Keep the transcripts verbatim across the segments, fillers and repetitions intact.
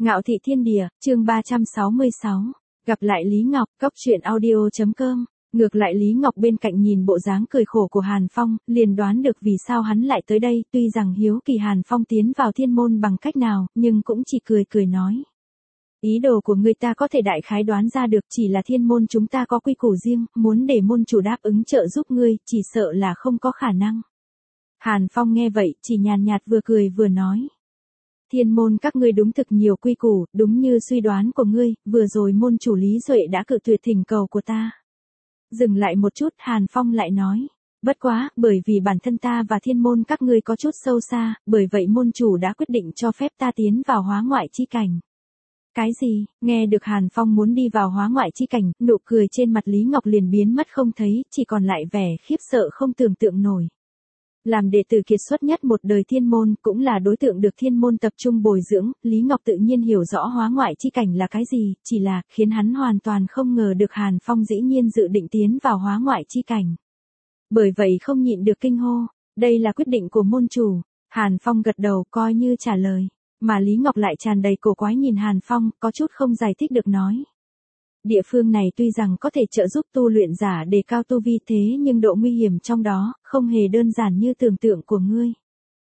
Ngạo thị thiên địa, chương ba trăm sáu mươi sáu. Gặp lại Lý Ngọc, cốc truyện audio chấm com. Ngược lại Lý Ngọc bên cạnh nhìn bộ dáng cười khổ của Hàn Phong, liền đoán được vì sao hắn lại tới đây, tuy rằng hiếu kỳ Hàn Phong tiến vào thiên môn bằng cách nào, nhưng cũng chỉ cười cười nói. Ý đồ của người ta có thể đại khái đoán ra được, chỉ là thiên môn chúng ta có quy củ riêng, muốn để môn chủ đáp ứng trợ giúp ngươi, chỉ sợ là không có khả năng. Hàn Phong nghe vậy, chỉ nhàn nhạt vừa cười vừa nói. Thiên môn các ngươi đúng thực nhiều quy củ, đúng như suy đoán của ngươi, vừa rồi môn chủ Lý Duệ đã cự tuyệt thỉnh cầu của ta. Dừng lại một chút, Hàn Phong lại nói. Bất quá, bởi vì bản thân ta và thiên môn các ngươi có chút sâu xa, bởi vậy môn chủ đã quyết định cho phép ta tiến vào hóa ngoại chi cảnh. Cái gì? Nghe được Hàn Phong muốn đi vào hóa ngoại chi cảnh, nụ cười trên mặt Lý Ngọc liền biến mất không thấy, chỉ còn lại vẻ khiếp sợ không tưởng tượng nổi. Làm đệ tử kiệt xuất nhất một đời thiên môn, cũng là đối tượng được thiên môn tập trung bồi dưỡng, Lý Ngọc tự nhiên hiểu rõ hóa ngoại chi cảnh là cái gì, chỉ là, khiến hắn hoàn toàn không ngờ được Hàn Phong dĩ nhiên dự định tiến vào hóa ngoại chi cảnh. Bởi vậy không nhịn được kinh hô, đây là quyết định của môn chủ. Hàn Phong gật đầu coi như trả lời, mà Lý Ngọc lại tràn đầy cổ quái nhìn Hàn Phong, có chút không giải thích được nói. Địa phương này tuy rằng có thể trợ giúp tu luyện giả đề cao tu vi thế nhưng độ nguy hiểm trong đó, không hề đơn giản như tưởng tượng của ngươi.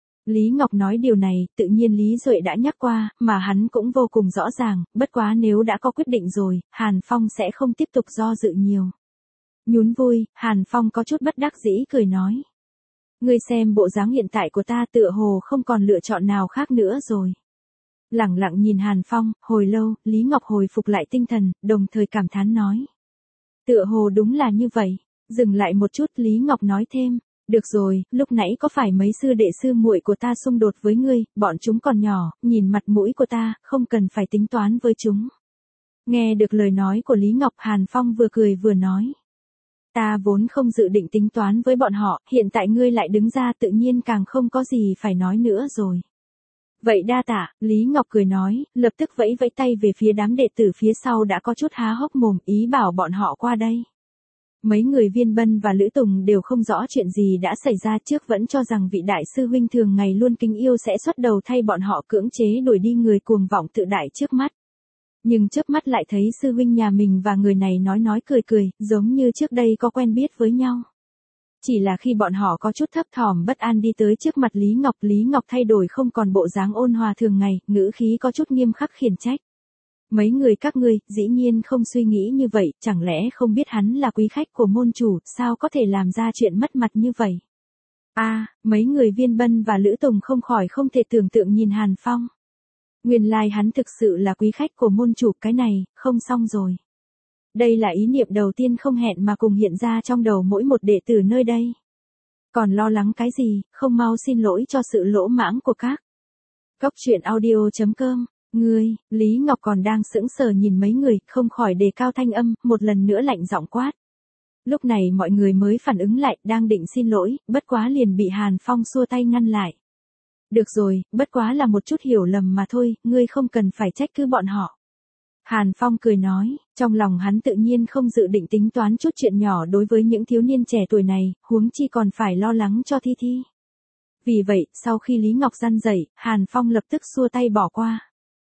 Lý Ngọc nói điều này, tự nhiên Lý Duệ đã nhắc qua, mà hắn cũng vô cùng rõ ràng, bất quá nếu đã có quyết định rồi, Hàn Phong sẽ không tiếp tục do dự nhiều. Nhún vui, Hàn Phong có chút bất đắc dĩ cười nói. Ngươi xem bộ dáng hiện tại của ta tựa hồ không còn lựa chọn nào khác nữa rồi. Lẳng lặng nhìn Hàn Phong, hồi lâu, Lý Ngọc hồi phục lại tinh thần, đồng thời cảm thán nói. Tựa hồ đúng là như vậy. Dừng lại một chút, Lý Ngọc nói thêm. Được rồi, lúc nãy có phải mấy sư đệ sư muội của ta xung đột với ngươi, bọn chúng còn nhỏ, nhìn mặt mũi của ta, không cần phải tính toán với chúng. Nghe được lời nói của Lý Ngọc, Hàn Phong vừa cười vừa nói. Ta vốn không dự định tính toán với bọn họ, hiện tại ngươi lại đứng ra tự nhiên càng không có gì phải nói nữa rồi. Vậy đa tạ, Lý Ngọc cười nói, lập tức vẫy vẫy tay về phía đám đệ tử phía sau đã có chút há hốc mồm, ý bảo bọn họ qua đây. Mấy người Viên Bân và Lữ Tùng đều không rõ chuyện gì đã xảy ra, trước vẫn cho rằng vị đại sư huynh thường ngày luôn kính yêu sẽ xuất đầu thay bọn họ cưỡng chế đuổi đi người cuồng vọng tự đại trước mắt. Nhưng trước mắt lại thấy sư huynh nhà mình và người này nói nói cười cười, giống như trước đây có quen biết với nhau. Chỉ là khi bọn họ có chút thấp thỏm bất an đi tới trước mặt Lý Ngọc, Lý Ngọc thay đổi không còn bộ dáng ôn hòa thường ngày, ngữ khí có chút nghiêm khắc khiển trách. Mấy người các ngươi, dĩ nhiên không suy nghĩ như vậy, chẳng lẽ không biết hắn là quý khách của môn chủ, sao có thể làm ra chuyện mất mặt như vậy? A, à, mấy người Viên Bân và Lữ Tùng không khỏi không thể tưởng tượng nhìn Hàn Phong. Nguyên lai hắn thực sự là quý khách của môn chủ, cái này, không xong rồi. Đây là ý niệm đầu tiên không hẹn mà cùng hiện ra trong đầu mỗi một đệ tử nơi đây. Còn lo lắng cái gì, không mau xin lỗi cho sự lỗ mãng của các. Cốc truyện audio chấm com, ngươi, Lý Ngọc còn đang sững sờ nhìn mấy người, không khỏi đề cao thanh âm, một lần nữa lạnh giọng quát. Lúc này mọi người mới phản ứng lại, đang định xin lỗi, bất quá liền bị Hàn Phong xua tay ngăn lại. Được rồi, bất quá là một chút hiểu lầm mà thôi, ngươi không cần phải trách cứ bọn họ. Hàn Phong cười nói, trong lòng hắn tự nhiên không dự định tính toán chút chuyện nhỏ đối với những thiếu niên trẻ tuổi này, huống chi còn phải lo lắng cho Thi Thi. Vì vậy, sau khi Lý Ngọc răn dậy, Hàn Phong lập tức xua tay bỏ qua.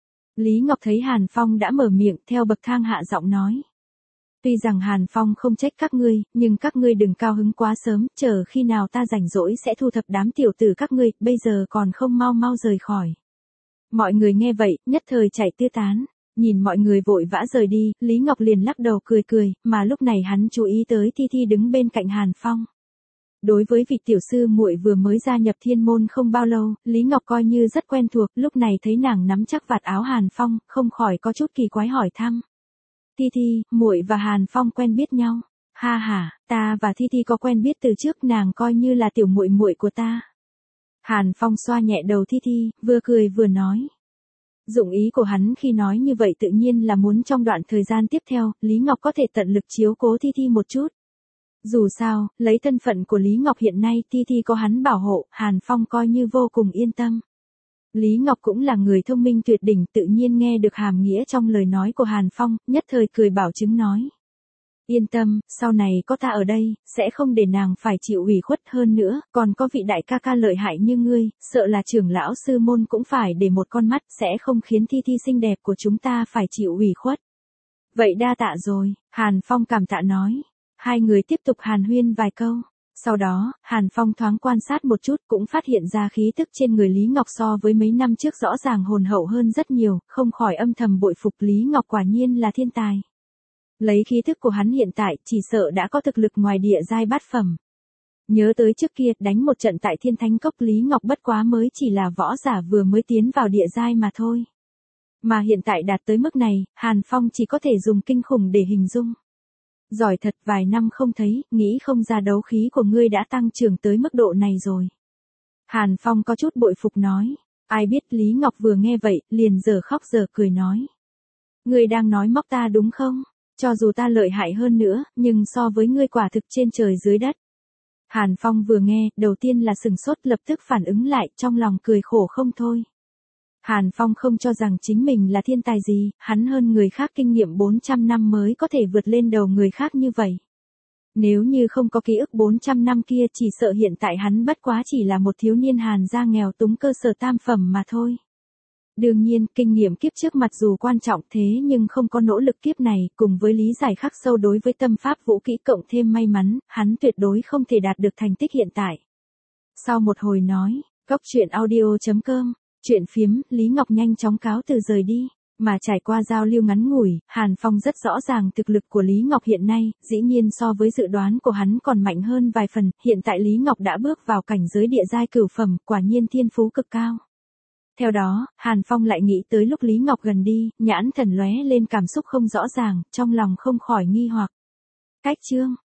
Lý Ngọc thấy Hàn Phong đã mở miệng, theo bậc thang hạ giọng nói. Tuy rằng Hàn Phong không trách các ngươi, nhưng các ngươi đừng cao hứng quá sớm, chờ khi nào ta rảnh rỗi sẽ thu thập đám tiểu tử các ngươi, bây giờ còn không mau mau rời khỏi. Mọi người nghe vậy, nhất thời chạy tứ tán. Nhìn mọi người vội vã rời đi, Lý Ngọc liền lắc đầu cười cười, mà lúc này hắn chú ý tới Thi Thi đứng bên cạnh Hàn Phong. Đối với vị tiểu sư muội vừa mới gia nhập thiên môn không bao lâu, Lý Ngọc coi như rất quen thuộc, lúc này thấy nàng nắm chắc vạt áo Hàn Phong, không khỏi có chút kỳ quái hỏi thăm. Thi Thi, muội và Hàn Phong quen biết nhau? Ha ha, ta và Thi Thi có quen biết từ trước, nàng coi như là tiểu muội muội của ta. Hàn Phong xoa nhẹ đầu Thi Thi, vừa cười vừa nói. Dụng ý của hắn khi nói như vậy tự nhiên là muốn trong đoạn thời gian tiếp theo, Lý Ngọc có thể tận lực chiếu cố Thi Thi một chút. Dù sao, lấy thân phận của Lý Ngọc hiện nay, Thi Thi có hắn bảo hộ, Hàn Phong coi như vô cùng yên tâm. Lý Ngọc cũng là người thông minh tuyệt đỉnh, tự nhiên nghe được hàm nghĩa trong lời nói của Hàn Phong, nhất thời cười bảo chứng nói. Yên tâm, sau này có ta ở đây, sẽ không để nàng phải chịu ủy khuất hơn nữa, còn có vị đại ca ca lợi hại như ngươi, sợ là trưởng lão sư môn cũng phải để một con mắt, sẽ không khiến Thi Thi xinh đẹp của chúng ta phải chịu ủy khuất. Vậy đa tạ rồi, Hàn Phong cảm tạ nói. Hai người tiếp tục hàn huyên vài câu. Sau đó, Hàn Phong thoáng quan sát một chút cũng phát hiện ra khí tức trên người Lý Ngọc so với mấy năm trước rõ ràng hồn hậu hơn rất nhiều, không khỏi âm thầm bội phục Lý Ngọc quả nhiên là thiên tài. Lấy khí thức của hắn hiện tại, chỉ sợ đã có thực lực ngoài địa giai bát phẩm. Nhớ tới trước kia, đánh một trận tại Thiên Thánh Cốc Lý Ngọc bất quá mới chỉ là võ giả vừa mới tiến vào địa giai mà thôi. Mà hiện tại đạt tới mức này, Hàn Phong chỉ có thể dùng kinh khủng để hình dung. Giỏi thật, vài năm không thấy, nghĩ không ra đấu khí của ngươi đã tăng trưởng tới mức độ này rồi. Hàn Phong có chút bội phục nói. Ai biết Lý Ngọc vừa nghe vậy, liền giờ khóc giờ cười nói. Ngươi đang nói móc ta đúng không? Cho dù ta lợi hại hơn nữa, nhưng so với ngươi quả thực trên trời dưới đất. Hàn Phong vừa nghe, đầu tiên là sừng sốt lập tức phản ứng lại, trong lòng cười khổ không thôi. Hàn Phong không cho rằng chính mình là thiên tài gì, hắn hơn người khác kinh nghiệm bốn trăm năm mới có thể vượt lên đầu người khác như vậy. Nếu như không có ký ức bốn trăm năm kia chỉ sợ hiện tại hắn bất quá chỉ là một thiếu niên Hàn gia nghèo túng cơ sở tam phẩm mà thôi. Đương nhiên, kinh nghiệm kiếp trước mặc dù quan trọng thế nhưng không có nỗ lực kiếp này, cùng với lý giải khắc sâu đối với tâm pháp vũ kỹ cộng thêm may mắn, hắn tuyệt đối không thể đạt được thành tích hiện tại. Sau một hồi nói, Cốc Truyện Audio chấm com, chuyện phiếm, Lý Ngọc nhanh chóng cáo từ rời đi. Mà trải qua giao lưu ngắn ngủi, Hàn Phong rất rõ ràng thực lực của Lý Ngọc hiện nay, dĩ nhiên so với dự đoán của hắn còn mạnh hơn vài phần, hiện tại Lý Ngọc đã bước vào cảnh giới địa giai cửu phẩm, quả nhiên thiên phú cực cao. Theo đó, Hàn Phong lại nghĩ tới lúc Lý Ngọc gần đi, nhãn thần lóe lên cảm xúc không rõ ràng, trong lòng không khỏi nghi hoặc. Cách chương